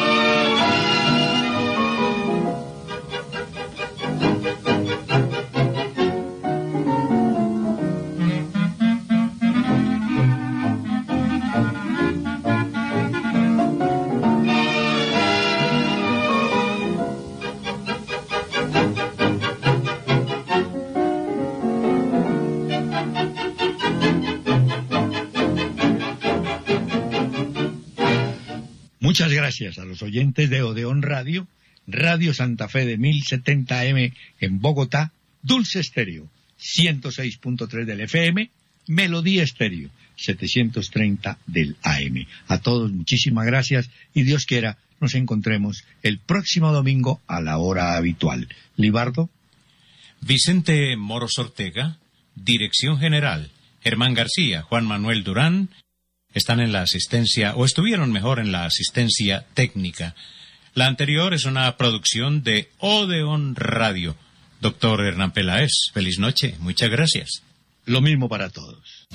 Muchas gracias a los oyentes de Odeón Radio, Radio Santa Fe de 1070M en Bogotá, Dulce Estéreo 106.3 del FM, Melodía Estéreo 730 del AM. A todos muchísimas gracias y Dios quiera nos encontremos el próximo domingo a la hora habitual. Libardo. Vicente Moros Ortega, Dirección General. Germán García, Juan Manuel Durán, están en la asistencia, o estuvieron mejor en la asistencia técnica. La anterior es una producción de Odeón Radio. Doctor Hernán Peláez, feliz noche, muchas gracias. Lo mismo para todos.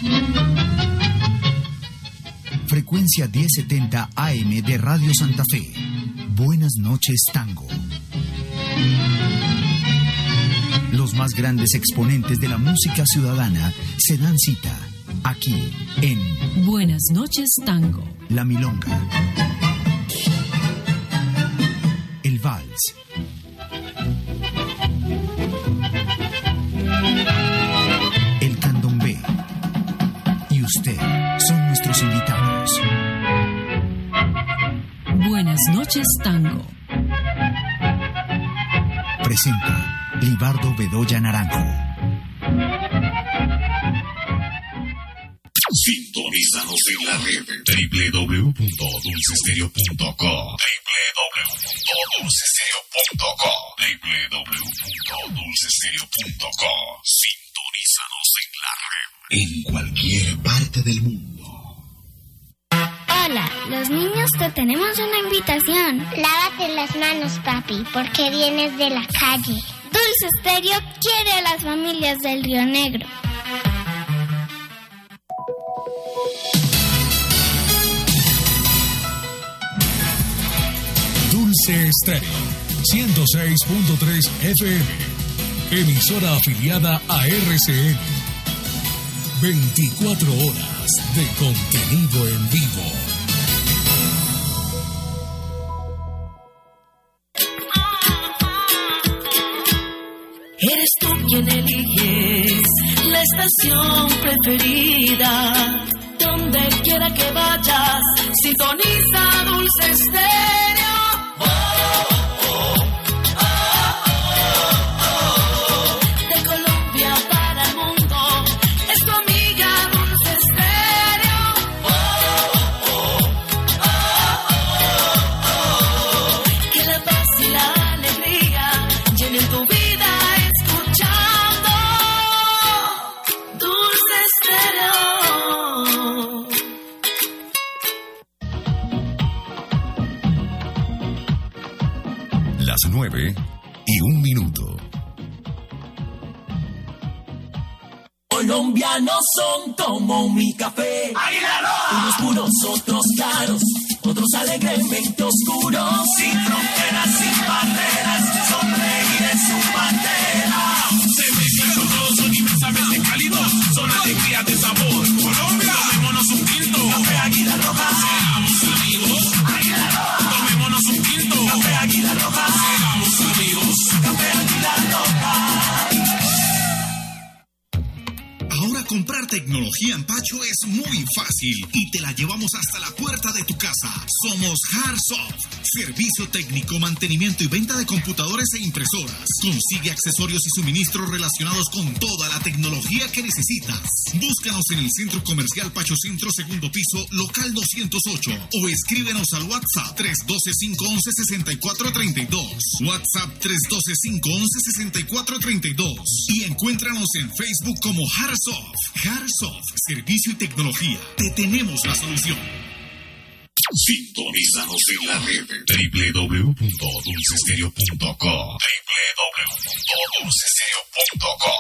Frecuencia 1070 AM de Radio Santa Fe. Buenas noches, Tango. Los más grandes exponentes de la música ciudadana se dan cita aquí en Buenas noches, Tango. La Milonga, el Vals, el Candombe y usted son nuestros invitados. Buenas noches, Tango. Presenta Libardo Bedoya Naranjo. Sintonízanos en la red www.dulcestereo.co, www.dulcestereo.co. Sintonízanos en la red en cualquier parte del mundo. Hola, los niños te tenemos una invitación. Lávate las manos, papi, porque vienes de la calle. Dulce Estéreo quiere a las familias del Río Negro. Dulce Estéreo, 106.3 FM, emisora afiliada a RCN. 24 horas de contenido en vivo. Eres tú quien eliges la estación preferida. Donde quiera que vayas, sintoniza Dulce Estéreo. De Colombia para el mundo, es tu amiga Dulce Estéreo. Que la paz y la alegría llenen tu vida escuchando Dulce Estéreo. Las 9:01. Colombianos son como mi café. Unos puros, otros claros, otros alegremente oscuros. Sin fronteras, sin barreras, sonreír es su bandera. Se mezclan con todos, son inmensamente cálidos, son alegrías de sabor. Colombia, tomémonos un tinto. Café Águila Roja, seamos amigos. Águila Roja, tomémonos un tinto. Café Águila Roja, seamos amigos. Café Águila Roja. Ahora comprar tecnología en Pacho es muy fácil y te la llevamos hasta la puerta de tu casa. Somos Hardsoft, servicio técnico, mantenimiento y venta de computadores e impresoras. Consigue accesorios y suministros relacionados con toda la tecnología que necesitas. Búscanos en el Centro Comercial Pacho Centro, segundo piso, local 208, o escríbenos al WhatsApp 312-511-6432. WhatsApp 312-511-6432. Y encuéntranos en Facebook como Hardsoft. Hardsoft, servicio y tecnología. Te tenemos la solución. Sintonízanos en la red www.dulcestereo.co, www.dulcestereo.co,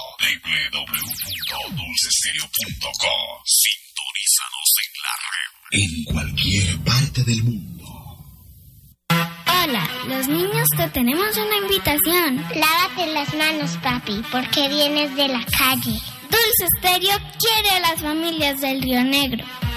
www.dulcestereo.co. Sintonízanos en la red en cualquier parte del mundo. Hola, los niños te tenemos una invitación. Lávate las manos, papi, porque vienes de la calle. Dulce Estéreo quiere a las familias del Río Negro.